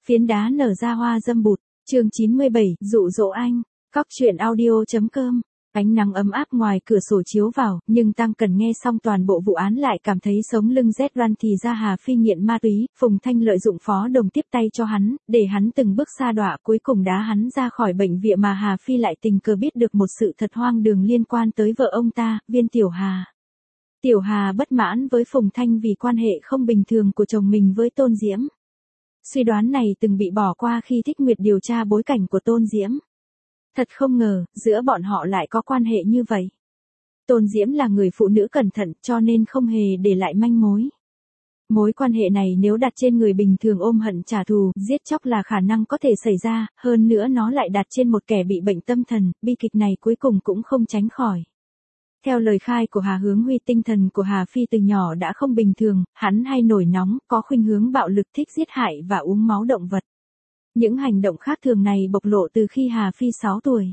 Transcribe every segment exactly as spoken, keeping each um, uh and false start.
Phiến đá nở ra hoa dâm bụt, chương chín mươi bảy, dụ dỗ anh, cóc truyện audio.com. Ánh nắng ấm áp ngoài cửa sổ chiếu vào, nhưng Tăng Cần nghe xong toàn bộ vụ án lại cảm thấy sống lưng rét run thì ra Hà Phi nghiện ma túy, Phùng Thanh lợi dụng Phó Đồng tiếp tay cho hắn, để hắn từng bước sa đọa cuối cùng đá hắn ra khỏi bệnh viện mà Hà Phi lại tình cờ biết được một sự thật hoang đường liên quan tới vợ ông ta, Viên Tiểu Hà. Tiểu Hà bất mãn với Phùng Thanh vì quan hệ không bình thường của chồng mình với Tôn Diễm. Suy đoán này từng bị bỏ qua khi Thích Nguyệt điều tra bối cảnh của Tôn Diễm. Thật không ngờ, giữa bọn họ lại có quan hệ như vậy. Tôn Diễm là người phụ nữ cẩn thận cho nên không hề để lại manh mối. Mối quan hệ này nếu đặt trên người bình thường ôm hận trả thù, giết chóc là khả năng có thể xảy ra, hơn nữa nó lại đặt trên một kẻ bị bệnh tâm thần, bi kịch này cuối cùng cũng không tránh khỏi. Theo lời khai của Hà Hướng Huy, tinh thần của Hà Phi từ nhỏ đã không bình thường, hắn hay nổi nóng, có khuynh hướng bạo lực, thích giết hại và uống máu động vật. Những hành động khác thường này bộc lộ từ khi Hà Phi sáu tuổi.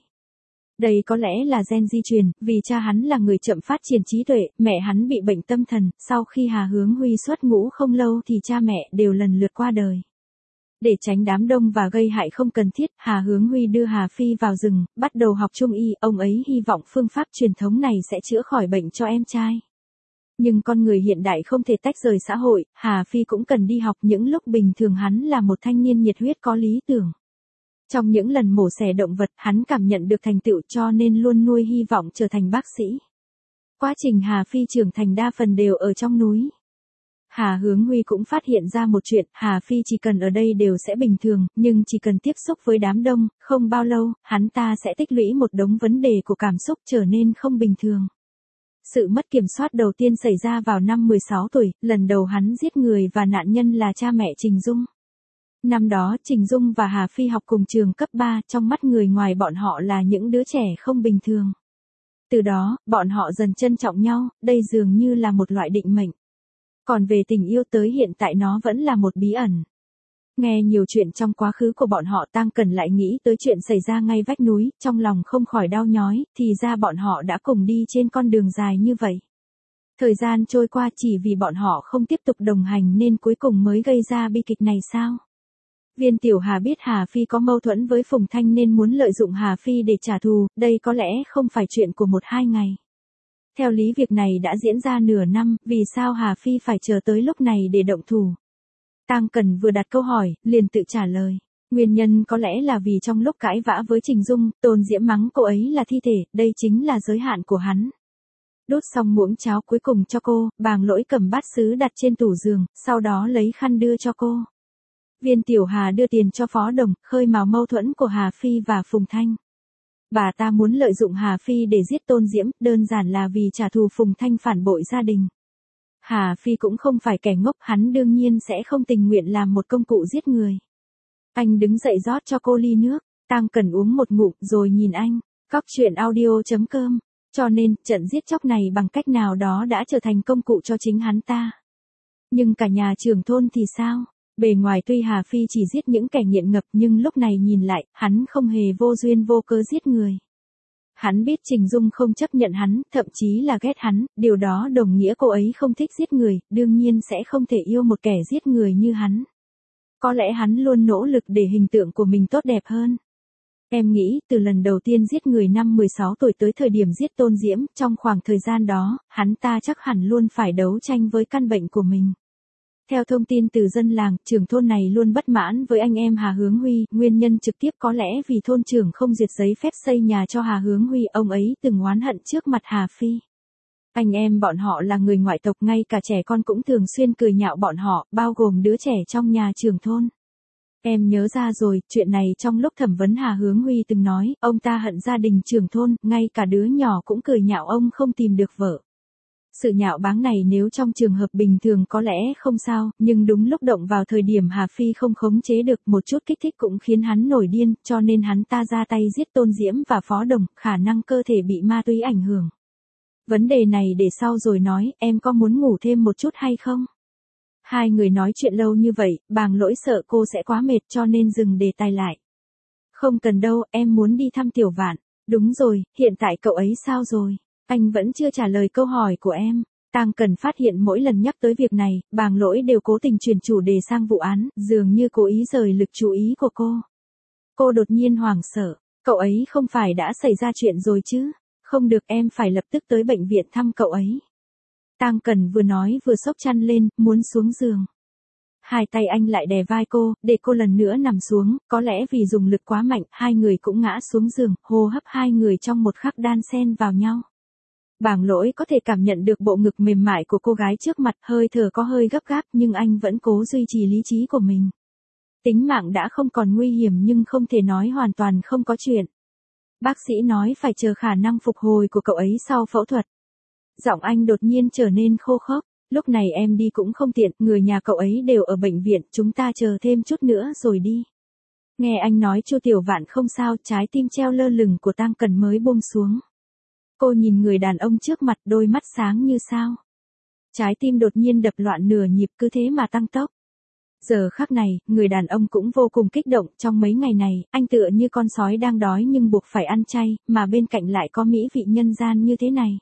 Đây có lẽ là gen di truyền, vì cha hắn là người chậm phát triển trí tuệ, mẹ hắn bị bệnh tâm thần, sau khi Hà Hướng Huy xuất ngũ không lâu thì cha mẹ đều lần lượt qua đời. Để tránh đám đông và gây hại không cần thiết, Hà Hướng Huy đưa Hà Phi vào rừng, bắt đầu học trung y, ông ấy hy vọng phương pháp truyền thống này sẽ chữa khỏi bệnh cho em trai. Nhưng con người hiện đại không thể tách rời xã hội, Hà Phi cũng cần đi học, những lúc bình thường hắn là một thanh niên nhiệt huyết có lý tưởng. Trong những lần mổ xẻ động vật, hắn cảm nhận được thành tựu cho nên luôn nuôi hy vọng trở thành bác sĩ. Quá trình Hà Phi trưởng thành đa phần đều ở trong núi. Hà Hướng Huy cũng phát hiện ra một chuyện, Hà Phi chỉ cần ở đây đều sẽ bình thường, nhưng chỉ cần tiếp xúc với đám đông, không bao lâu, hắn ta sẽ tích lũy một đống vấn đề của cảm xúc trở nên không bình thường. Sự mất kiểm soát đầu tiên xảy ra vào năm mười sáu tuổi, lần đầu hắn giết người và nạn nhân là cha mẹ Trình Dung. Năm đó, Trình Dung và Hà Phi học cùng trường cấp ba, trong mắt người ngoài bọn họ là những đứa trẻ không bình thường. Từ đó, bọn họ dần trân trọng nhau, đây dường như là một loại định mệnh. Còn về tình yêu tới hiện tại nó vẫn là một bí ẩn. Nghe nhiều chuyện trong quá khứ của bọn họ, Tăng Cần lại nghĩ tới chuyện xảy ra ngay vách núi, trong lòng không khỏi đau nhói, thì ra bọn họ đã cùng đi trên con đường dài như vậy. Thời gian trôi qua chỉ vì bọn họ không tiếp tục đồng hành nên cuối cùng mới gây ra bi kịch này sao? Viên Tiểu Hà biết Hà Phi có mâu thuẫn với Phùng Thanh nên muốn lợi dụng Hà Phi để trả thù, đây có lẽ không phải chuyện của một hai ngày. Theo lý việc này đã diễn ra nửa năm, vì sao Hà Phi phải chờ tới lúc này để động thủ? Tăng Cần vừa đặt câu hỏi, liền tự trả lời. Nguyên nhân có lẽ là vì trong lúc cãi vã với Trình Dung, Tôn Diễm mắng cô ấy là thi thể, đây chính là giới hạn của hắn. Đút xong muỗng cháo cuối cùng cho cô, Bàng Lỗi cầm bát sứ đặt trên tủ giường, sau đó lấy khăn đưa cho cô. Viên Tiểu Hà đưa tiền cho Phó Đồng, khơi mào mâu thuẫn của Hà Phi và Phùng Thanh. Bà ta muốn lợi dụng Hà Phi để giết Tôn Diễm, đơn giản là vì trả thù Phùng Thanh phản bội gia đình. Hà Phi cũng không phải kẻ ngốc, hắn đương nhiên sẽ không tình nguyện làm một công cụ giết người. Anh đứng dậy rót cho cô ly nước, Tăng Cần uống một ngụm rồi nhìn anh, cóc truyện audio.com. Cho nên, trận giết chóc này bằng cách nào đó đã trở thành công cụ cho chính hắn ta. Nhưng cả nhà trưởng thôn thì sao? Bề ngoài tuy Hà Phi chỉ giết những kẻ nghiện ngập nhưng lúc này nhìn lại, hắn không hề vô duyên vô cớ giết người. Hắn biết Trình Dung không chấp nhận hắn, thậm chí là ghét hắn, điều đó đồng nghĩa cô ấy không thích giết người, đương nhiên sẽ không thể yêu một kẻ giết người như hắn. Có lẽ hắn luôn nỗ lực để hình tượng của mình tốt đẹp hơn. Em nghĩ, từ lần đầu tiên giết người năm mười sáu tuổi tới thời điểm giết Tôn Diễm, trong khoảng thời gian đó, hắn ta chắc hẳn luôn phải đấu tranh với căn bệnh của mình. Theo thông tin từ dân làng, trưởng thôn này luôn bất mãn với anh em Hà Hướng Huy, nguyên nhân trực tiếp có lẽ vì thôn trưởng không duyệt giấy phép xây nhà cho Hà Hướng Huy, ông ấy từng oán hận trước mặt Hà Phi. Anh em bọn họ là người ngoại tộc, ngay cả trẻ con cũng thường xuyên cười nhạo bọn họ, bao gồm đứa trẻ trong nhà trưởng thôn. Em nhớ ra rồi, chuyện này trong lúc thẩm vấn Hà Hướng Huy từng nói, ông ta hận gia đình trưởng thôn, ngay cả đứa nhỏ cũng cười nhạo ông không tìm được vợ. Sự nhạo báng này nếu trong trường hợp bình thường có lẽ không sao, nhưng đúng lúc động vào thời điểm Hà Phi không khống chế được, một chút kích thích cũng khiến hắn nổi điên, cho nên hắn ta ra tay giết Tôn Diễm và Phó Đồng, khả năng cơ thể bị ma túy ảnh hưởng. Vấn đề này để sau rồi nói, em có muốn ngủ thêm một chút hay không? Hai người nói chuyện lâu như vậy, Bàng Lỗi sợ cô sẽ quá mệt cho nên dừng đề tài lại. Không cần đâu, em muốn đi thăm Tiểu Vạn. Đúng rồi, hiện tại cậu ấy sao rồi? Anh vẫn chưa trả lời câu hỏi của em. Tang Cần phát hiện mỗi lần nhắc tới việc này, Bàng Lỗi đều cố tình chuyển chủ đề sang vụ án, dường như cố ý rời lực chú ý của cô. Cô đột nhiên hoảng sợ, cậu ấy không phải đã xảy ra chuyện rồi chứ? Không được, em phải lập tức tới bệnh viện thăm cậu ấy. Tang Cần vừa nói vừa xốc chăn lên, muốn xuống giường. Hai tay anh lại đè vai cô, để cô lần nữa nằm xuống, có lẽ vì dùng lực quá mạnh, hai người cũng ngã xuống giường, hô hấp hai người trong một khắc đan xen vào nhau. Bàng Lỗi có thể cảm nhận được bộ ngực mềm mại của cô gái trước mặt, hơi thở có hơi gấp gáp nhưng anh vẫn cố duy trì lý trí của mình. Tính mạng đã không còn nguy hiểm nhưng không thể nói hoàn toàn không có chuyện. Bác sĩ nói phải chờ khả năng phục hồi của cậu ấy sau phẫu thuật. Giọng anh đột nhiên trở nên khô khốc. Lúc này em đi cũng không tiện, người nhà cậu ấy đều ở bệnh viện, chúng ta chờ thêm chút nữa rồi đi. Nghe anh nói Chu Tiểu Vạn không sao, trái tim treo lơ lửng của Tang Cần mới buông xuống. Cô nhìn người đàn ông trước mặt, đôi mắt sáng như sao. Trái tim đột nhiên đập loạn nửa nhịp, cứ thế mà tăng tốc. Giờ khắc này, người đàn ông cũng vô cùng kích động, trong mấy ngày này, anh tựa như con sói đang đói nhưng buộc phải ăn chay, mà bên cạnh lại có mỹ vị nhân gian như thế này.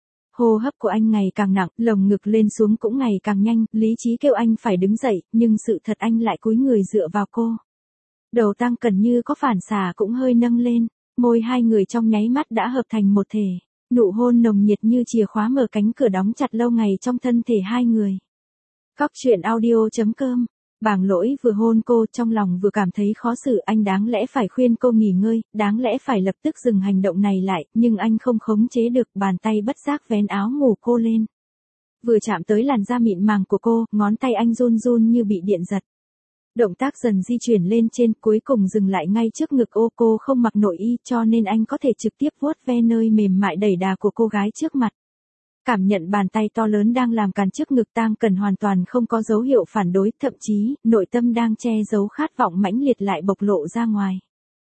Hô hấp của anh ngày càng nặng, lồng ngực lên xuống cũng ngày càng nhanh, lý trí kêu anh phải đứng dậy, nhưng sự thật anh lại cúi người dựa vào cô. Đầu Tang Cần như có phản xạ cũng hơi nâng lên, môi hai người trong nháy mắt đã hợp thành một thể, nụ hôn nồng nhiệt như chìa khóa mở cánh cửa đóng chặt lâu ngày trong thân thể hai người. Cóc truyện audio chấm com. Bàng Lỗi vừa hôn cô, trong lòng vừa cảm thấy khó xử, anh đáng lẽ phải khuyên cô nghỉ ngơi, đáng lẽ phải lập tức dừng hành động này lại, nhưng anh không khống chế được, bàn tay bất giác vén áo ngủ cô lên. Vừa chạm tới làn da mịn màng của cô, ngón tay anh run run như bị điện giật. Động tác dần di chuyển lên trên, cuối cùng dừng lại ngay trước ngực ô. Cô không mặc nội y cho nên anh có thể trực tiếp vuốt ve nơi mềm mại đẩy đà của cô gái trước mặt. Cảm nhận bàn tay to lớn đang làm càn trước ngực, Tang Cần hoàn toàn không có dấu hiệu phản đối, thậm chí, nội tâm đang che giấu khát vọng mãnh liệt lại bộc lộ ra ngoài.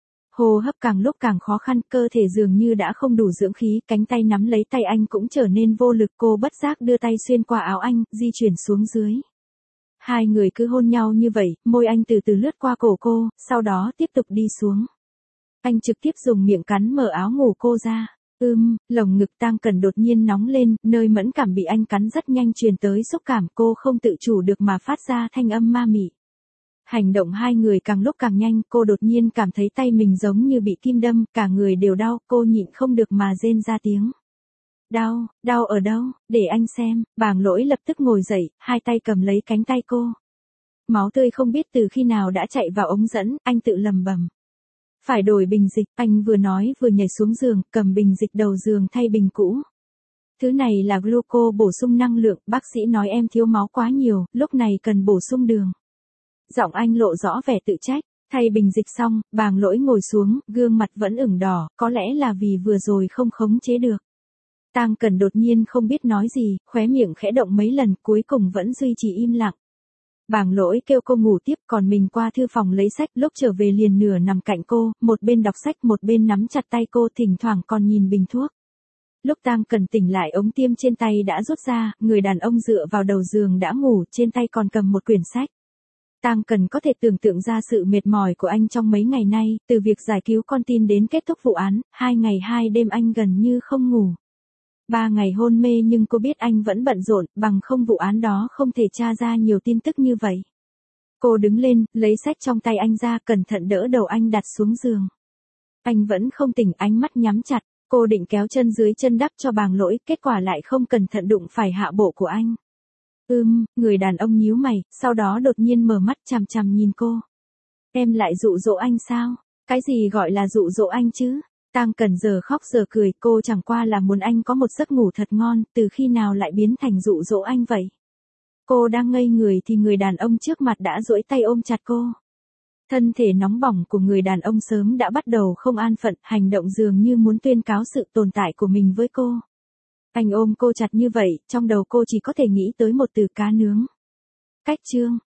Hô hấp càng lúc càng khó khăn, cơ thể dường như đã không đủ dưỡng khí, cánh tay nắm lấy tay anh cũng trở nên vô lực, cô bất giác đưa tay xuyên qua áo anh, di chuyển xuống dưới. Hai người cứ hôn nhau như vậy, môi anh từ từ lướt qua cổ cô, sau đó tiếp tục đi xuống. Anh trực tiếp dùng miệng cắn mở áo ngủ cô ra. Ưm, lồng ngực Tang Cần đột nhiên nóng lên, nơi mẫn cảm bị anh cắn rất nhanh truyền tới xúc cảm, cô không tự chủ được mà phát ra thanh âm ma mị. Hành động hai người càng lúc càng nhanh, cô đột nhiên cảm thấy tay mình giống như bị kim đâm, cả người đều đau, cô nhịn không được mà rên ra tiếng. Đau, đau ở đâu, để anh xem. Bàng Lỗi lập tức ngồi dậy, hai tay cầm lấy cánh tay cô. Máu tươi không biết từ khi nào đã chạy vào ống dẫn, anh tự lầm bầm. Phải đổi bình dịch, anh vừa nói vừa nhảy xuống giường, cầm bình dịch đầu giường thay bình cũ. Thứ này là gluco bổ sung năng lượng, bác sĩ nói em thiếu máu quá nhiều, lúc này cần bổ sung đường. Giọng anh lộ rõ vẻ tự trách, thay bình dịch xong, Bàng Lỗi ngồi xuống, gương mặt vẫn ửng đỏ, có lẽ là vì vừa rồi không khống chế được. Tang Cần đột nhiên không biết nói gì, khóe miệng khẽ động mấy lần, cuối cùng vẫn duy trì im lặng. Bàng Lỗi kêu cô ngủ tiếp, còn mình qua thư phòng lấy sách, lúc trở về liền nửa nằm cạnh cô, một bên đọc sách một bên nắm chặt tay cô, thỉnh thoảng còn nhìn bình thuốc. Lúc Tang Cần tỉnh lại, ống tiêm trên tay đã rút ra, người đàn ông dựa vào đầu giường đã ngủ, trên tay còn cầm một quyển sách. Tang Cần có thể tưởng tượng ra sự mệt mỏi của anh trong mấy ngày nay, từ việc giải cứu con tin đến kết thúc vụ án, hai ngày hai đêm anh gần như không ngủ. Ba ngày hôn mê nhưng cô biết anh vẫn bận rộn, bằng không vụ án đó không thể tra ra nhiều tin tức như vậy. Cô đứng lên, lấy sách trong tay anh ra, cẩn thận đỡ đầu anh đặt xuống giường. Anh vẫn không tỉnh, ánh mắt nhắm chặt, cô định kéo chân dưới chân đắp cho Bàng Lỗi, kết quả lại không cẩn thận đụng phải hạ bộ của anh. Ừm, người đàn ông nhíu mày, sau đó đột nhiên mở mắt chằm chằm nhìn cô. Em lại dụ dỗ anh sao? Cái gì gọi là dụ dỗ anh chứ? Tang Cần giờ khóc giờ cười, cô chẳng qua là muốn anh có một giấc ngủ thật ngon, từ khi nào lại biến thành dụ dỗ anh vậy? Cô đang ngây người thì người đàn ông trước mặt đã duỗi tay ôm chặt cô. Thân thể nóng bỏng của người đàn ông sớm đã bắt đầu không an phận, hành động dường như muốn tuyên cáo sự tồn tại của mình với cô. Anh ôm cô chặt như vậy, trong đầu cô chỉ có thể nghĩ tới một từ: cá nướng. Cách chương.